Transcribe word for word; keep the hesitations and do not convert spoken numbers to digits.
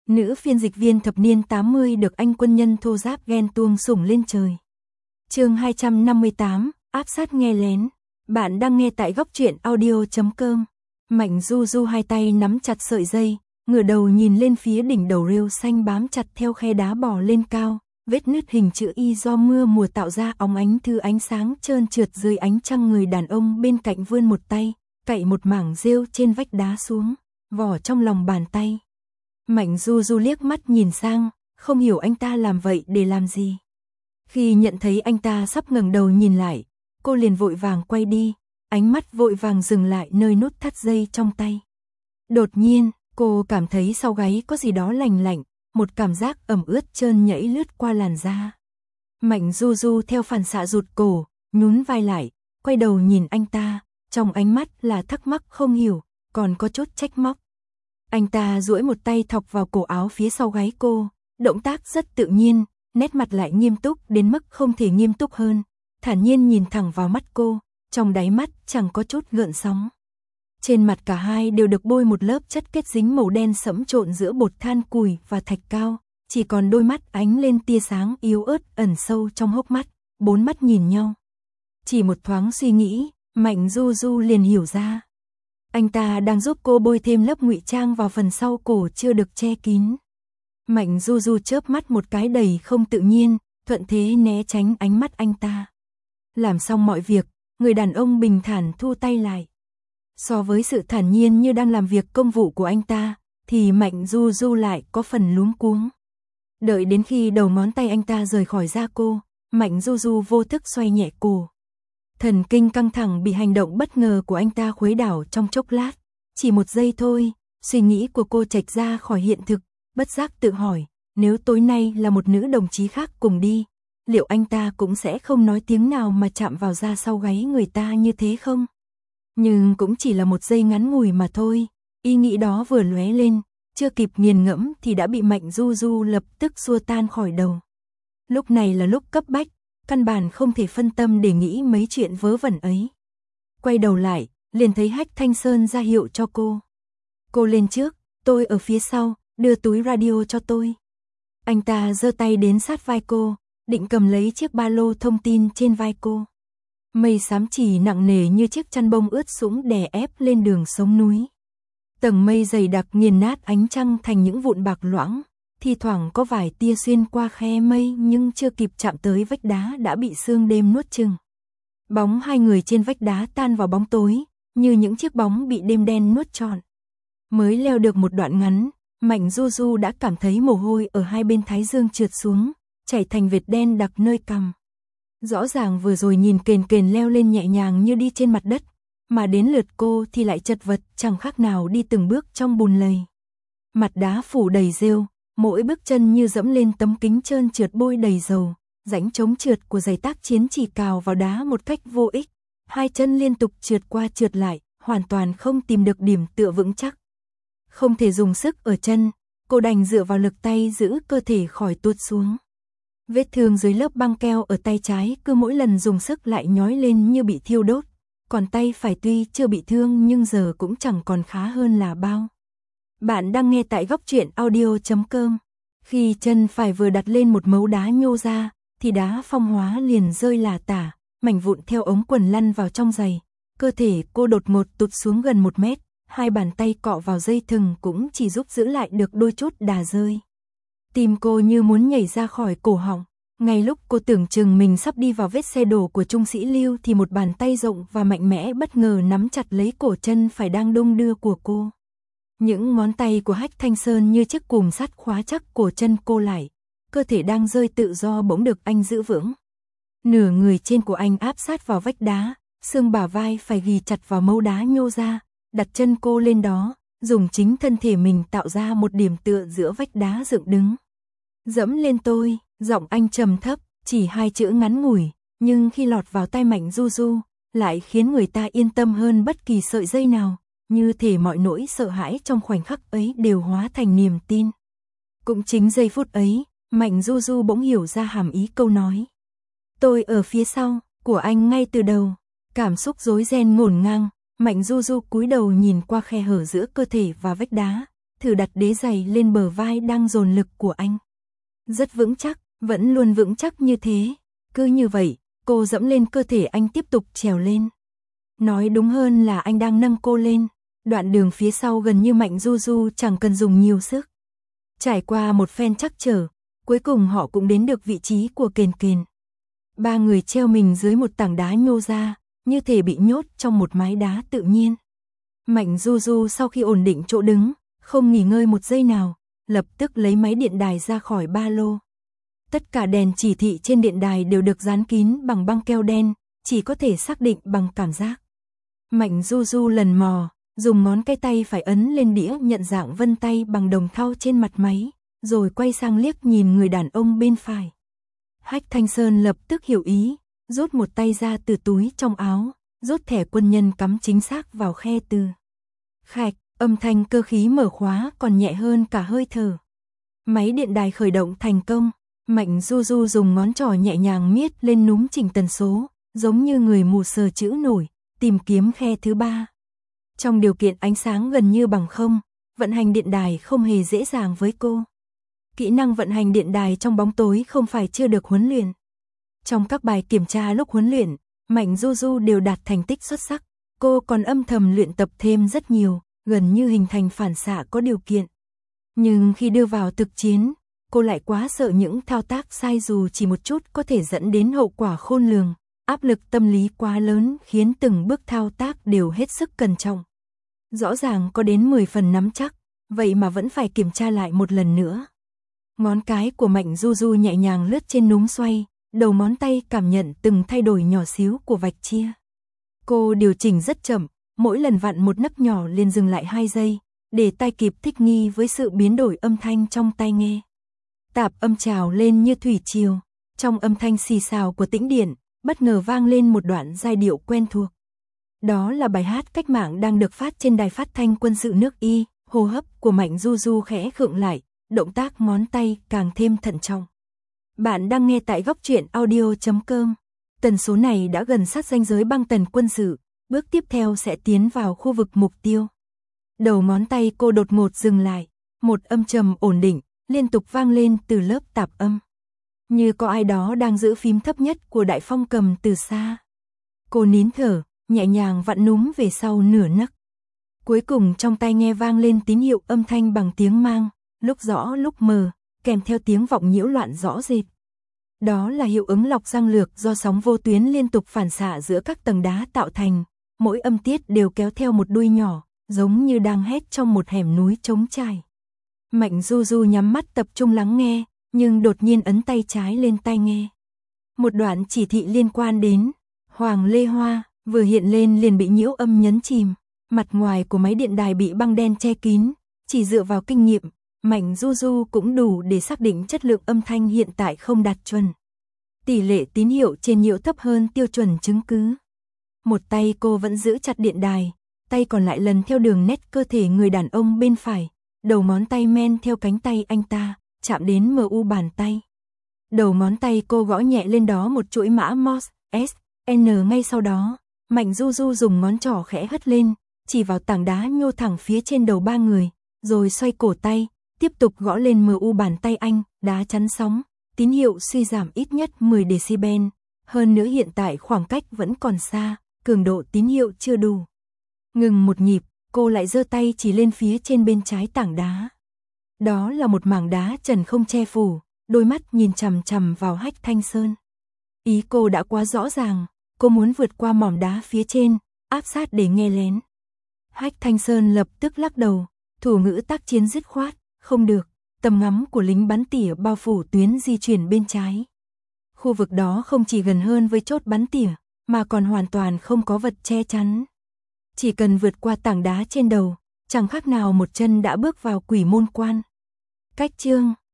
Nữ phiên dịch viên thập niên tám mươi được anh quân nhân thô giáp ghen tuông sủng lên trời. Chương hai trăm năm mươi tám, áp sát nghe lén. Bạn đang nghe tại góc truyện audio chấm com. Mạnh Du Du hai tay nắm chặt sợi dây, ngửa đầu nhìn lên phía đỉnh đầu rêu xanh bám chặt theo khe đá bò lên cao, vết nứt hình chữ Y do mưa mùa tạo ra óng ánh thư ánh sáng trơn trượt dưới ánh trăng. Người đàn ông bên cạnh vươn một tay, cạy một mảng rêu trên vách đá xuống, vỏ trong lòng bàn tay. Mạnh Du Du liếc mắt nhìn sang, không hiểu anh ta làm vậy để làm gì. Khi nhận thấy anh ta sắp ngẩng đầu nhìn lại, cô liền vội vàng quay đi, ánh mắt vội vàng dừng lại nơi nút thắt dây trong tay. Đột nhiên, cô cảm thấy sau gáy có gì đó lành lạnh, một cảm giác ẩm ướt trơn nhẫy lướt qua làn da. Mạnh Du Du theo phản xạ rụt cổ, nhún vai lại, quay đầu nhìn anh ta, trong ánh mắt là thắc mắc không hiểu, còn có chút trách móc. Anh ta duỗi một tay thọc vào cổ áo phía sau gáy cô, động tác rất tự nhiên, nét mặt lại nghiêm túc đến mức không thể nghiêm túc hơn, thản nhiên nhìn thẳng vào mắt cô, trong đáy mắt chẳng có chút gợn sóng. Trên mặt cả hai đều được bôi một lớp chất kết dính màu đen sẫm trộn giữa bột than củi và thạch cao, chỉ còn đôi mắt ánh lên tia sáng yếu ớt ẩn sâu trong hốc mắt, bốn mắt nhìn nhau. Chỉ một thoáng suy nghĩ, Mạnh Du Du liền hiểu ra. Anh ta đang giúp cô bôi thêm lớp ngụy trang vào phần sau cổ chưa được che kín. Mạnh Du Du chớp mắt một cái đầy không tự nhiên, thuận thế né tránh ánh mắt anh ta. Làm xong mọi việc, người đàn ông bình thản thu tay lại. So với sự thản nhiên như đang làm việc công vụ của anh ta, thì Mạnh Du Du lại có phần luống cuống. Đợi đến khi đầu ngón tay anh ta rời khỏi da cô, Mạnh Du Du vô thức xoay nhẹ cổ. Thần kinh căng thẳng bị hành động bất ngờ của anh ta khuấy đảo trong chốc lát. Chỉ một giây thôi, suy nghĩ của cô chệch ra khỏi hiện thực, bất giác tự hỏi, nếu tối nay là một nữ đồng chí khác cùng đi, liệu anh ta cũng sẽ không nói tiếng nào mà chạm vào da sau gáy người ta như thế không? Nhưng cũng chỉ là một giây ngắn ngủi mà thôi, ý nghĩ đó vừa lóe lên, chưa kịp nghiền ngẫm thì đã bị Mạnh Du Du lập tức xua tan khỏi đầu. Lúc này là lúc cấp bách, căn bản không thể phân tâm để nghĩ mấy chuyện vớ vẩn ấy. Quay đầu lại, liền thấy Hách Thanh Sơn ra hiệu cho cô. Cô lên trước, tôi ở phía sau, đưa túi radio cho tôi. Anh ta giơ tay đến sát vai cô, định cầm lấy chiếc ba lô thông tin trên vai cô. Mây xám chì nặng nề như chiếc chăn bông ướt sũng đè ép lên đường sống núi. Tầng mây dày đặc nghiền nát ánh trăng thành những vụn bạc loãng, thi thoảng có vài tia xuyên qua khe mây nhưng chưa kịp chạm tới vách đá đã bị sương đêm nuốt chửng. Bóng hai người trên vách đá tan vào bóng tối, như những chiếc bóng bị đêm đen nuốt trọn. Mới leo được một đoạn ngắn, Mạnh Du Du đã cảm thấy mồ hôi ở hai bên thái dương trượt xuống, chảy thành vệt đen đặc nơi cằm. Rõ ràng vừa rồi nhìn kền kền leo lên nhẹ nhàng như đi trên mặt đất, mà đến lượt cô thì lại chật vật chẳng khác nào đi từng bước trong bùn lầy. Mặt đá phủ đầy rêu, mỗi bước chân như dẫm lên tấm kính trơn trượt bôi đầy dầu, rãnh chống trượt của giày tác chiến chỉ cào vào đá một cách vô ích, hai chân liên tục trượt qua trượt lại, hoàn toàn không tìm được điểm tựa vững chắc. Không thể dùng sức ở chân, cô đành dựa vào lực tay giữ cơ thể khỏi tuột xuống. Vết thương dưới lớp băng keo ở tay trái cứ mỗi lần dùng sức lại nhói lên như bị thiêu đốt, còn tay phải tuy chưa bị thương nhưng giờ cũng chẳng còn khá hơn là bao. Bạn đang nghe tại góc truyện audio chấm com. Khi chân phải vừa đặt lên một mấu đá nhô ra, thì đá phong hóa liền rơi lả tả, mảnh vụn theo ống quần lăn vào trong giày. Cơ thể cô đột ngột tụt xuống gần một mét, hai bàn tay cọ vào dây thừng cũng chỉ giúp giữ lại được đôi chút đà rơi. Tim cô như muốn nhảy ra khỏi cổ họng. Ngay lúc cô tưởng chừng mình sắp đi vào vết xe đổ của Trung sĩ Lưu thì một bàn tay rộng và mạnh mẽ bất ngờ nắm chặt lấy cổ chân phải đang đung đưa của cô. Những ngón tay của Hách Thanh Sơn như chiếc cùm sắt khóa chắc cổ chân cô lại, cơ thể đang rơi tự do bỗng được anh giữ vững. Nửa người trên của anh áp sát vào vách đá, xương bả vai phải ghì chặt vào mấu đá nhô ra, đặt chân cô lên đó, dùng chính thân thể mình tạo ra một điểm tựa giữa vách đá dựng đứng. Dẫm lên tôi, giọng anh trầm thấp, chỉ hai chữ ngắn ngủi, nhưng khi lọt vào tai Mạnh Du Du, lại khiến người ta yên tâm hơn bất kỳ sợi dây nào, như thể mọi nỗi sợ hãi trong khoảnh khắc ấy đều hóa thành niềm tin. Cũng chính giây phút ấy, Mạnh Du Du bỗng hiểu ra hàm ý câu nói. Tôi ở phía sau, của anh ngay từ đầu. Cảm xúc rối ren ngổn ngang, Mạnh Du Du cúi đầu nhìn qua khe hở giữa cơ thể và vách đá, thử đặt đế giày lên bờ vai đang dồn lực của anh. Rất vững chắc, vẫn luôn vững chắc như thế. Cứ như vậy, cô dẫm lên cơ thể anh tiếp tục trèo lên. Nói đúng hơn là anh đang nâng cô lên. Đoạn đường phía sau gần như Mạnh Du Du chẳng cần dùng nhiều sức. Trải qua một phen trắc trở, cuối cùng họ cũng đến được vị trí của Kền Kền. Ba người treo mình dưới một tảng đá nhô ra, như thể bị nhốt trong một mái đá tự nhiên. Mạnh Du Du sau khi ổn định chỗ đứng, không nghỉ ngơi một giây nào, lập tức lấy máy điện đài ra khỏi ba lô. Tất cả đèn chỉ thị trên điện đài đều được dán kín bằng băng keo đen, chỉ có thể xác định bằng cảm giác. Mạnh Du Du lần mò, dùng ngón cái tay phải ấn lên đĩa nhận dạng vân tay bằng đồng thau trên mặt máy, rồi quay sang liếc nhìn người đàn ông bên phải. Hách Thanh Sơn lập tức hiểu ý, rút một tay ra từ túi trong áo, rút thẻ quân nhân cắm chính xác vào khe từ. Khạch, âm thanh cơ khí mở khóa còn nhẹ hơn cả hơi thở. Máy điện đài khởi động thành công, Mạnh Du Du dùng ngón trỏ nhẹ nhàng miết lên núm chỉnh tần số, giống như người mù sờ chữ nổi, tìm kiếm khe thứ ba. Trong điều kiện ánh sáng gần như bằng không, vận hành điện đài không hề dễ dàng với cô. Kỹ năng vận hành điện đài trong bóng tối không phải chưa được huấn luyện. Trong các bài kiểm tra lúc huấn luyện, Mạnh Du Du đều đạt thành tích xuất sắc. Cô còn âm thầm luyện tập thêm rất nhiều, gần như hình thành phản xạ có điều kiện. Nhưng khi đưa vào thực chiến, cô lại quá sợ những thao tác sai dù chỉ một chút có thể dẫn đến hậu quả khôn lường. Áp lực tâm lý quá lớn khiến từng bước thao tác đều hết sức cẩn trọng. Rõ ràng có đến mười phần nắm chắc, vậy mà vẫn phải kiểm tra lại một lần nữa. Ngón cái của Mạnh Du Du nhẹ nhàng lướt trên núm xoay, đầu ngón tay cảm nhận từng thay đổi nhỏ xíu của vạch chia. Cô điều chỉnh rất chậm, mỗi lần vặn một nấc nhỏ liền dừng lại hai giây, để tai kịp thích nghi với sự biến đổi âm thanh trong tai nghe. Tạp âm trào lên như thủy triều, trong âm thanh xì xào của tĩnh điện, bất ngờ vang lên một đoạn giai điệu quen thuộc. Đó là bài hát cách mạng đang được phát trên đài phát thanh quân sự nước Y, hô hấp của Mạnh Du Du khẽ khựng lại, động tác ngón tay càng thêm thận trọng. Bạn đang nghe tại góc truyện audio chấm com. Tần số này đã gần sát ranh giới băng tần quân sự, bước tiếp theo sẽ tiến vào khu vực mục tiêu. Đầu ngón tay cô đột ngột dừng lại, một âm trầm ổn định, liên tục vang lên từ lớp tạp âm. Như có ai đó đang giữ phím thấp nhất của đại phong cầm từ xa. Cô nín thở, nhẹ nhàng vặn núm về sau nửa nấc. Cuối cùng trong tai nghe vang lên tín hiệu âm thanh bằng tiếng mang, lúc rõ lúc mờ, kèm theo tiếng vọng nhiễu loạn rõ rệt. Đó là hiệu ứng lọc răng lược do sóng vô tuyến liên tục phản xạ giữa các tầng đá tạo thành, mỗi âm tiết đều kéo theo một đuôi nhỏ, giống như đang hét trong một hẻm núi trống trải. Mạnh Du Du nhắm mắt tập trung lắng nghe, nhưng đột nhiên ấn tay trái lên tai nghe. Một đoạn chỉ thị liên quan đến Hoàng Lê Hoa vừa hiện lên liền bị nhiễu âm nhấn chìm, mặt ngoài của máy điện đài bị băng đen che kín, chỉ dựa vào kinh nghiệm, Mạnh Du Du cũng đủ để xác định chất lượng âm thanh hiện tại không đạt chuẩn. Tỷ lệ tín hiệu trên nhiễu thấp hơn tiêu chuẩn chứng cứ. Một tay cô vẫn giữ chặt điện đài, tay còn lại lần theo đường nét cơ thể người đàn ông bên phải, đầu ngón tay men theo cánh tay anh ta, chạm đến mờ u bàn tay. Đầu ngón tay cô gõ nhẹ lên đó một chuỗi mã Morse, S, N ngay sau đó, Mạnh Du Du dùng ngón trỏ khẽ hất lên, chỉ vào tảng đá nhô thẳng phía trên đầu ba người, rồi xoay cổ tay, tiếp tục gõ lên mờ u bàn tay anh, đá chắn sóng, tín hiệu suy giảm ít nhất mười decibel, hơn nữa hiện tại khoảng cách vẫn còn xa, cường độ tín hiệu chưa đủ. Ngừng một nhịp, cô lại giơ tay chỉ lên phía trên bên trái tảng đá. Đó là một mảng đá trần không che phủ, đôi mắt nhìn chằm chằm vào Hách Thanh Sơn. Ý cô đã quá rõ ràng, cô muốn vượt qua mỏm đá phía trên, áp sát để nghe lén. Hách Thanh Sơn lập tức lắc đầu, thủ ngữ tác chiến dứt khoát, không được, tầm ngắm của lính bắn tỉa bao phủ tuyến di chuyển bên trái. Khu vực đó không chỉ gần hơn với chốt bắn tỉa, mà còn hoàn toàn không có vật che chắn. Chỉ cần vượt qua tảng đá trên đầu, chẳng khác nào một chân đã bước vào quỷ môn quan. Cách chương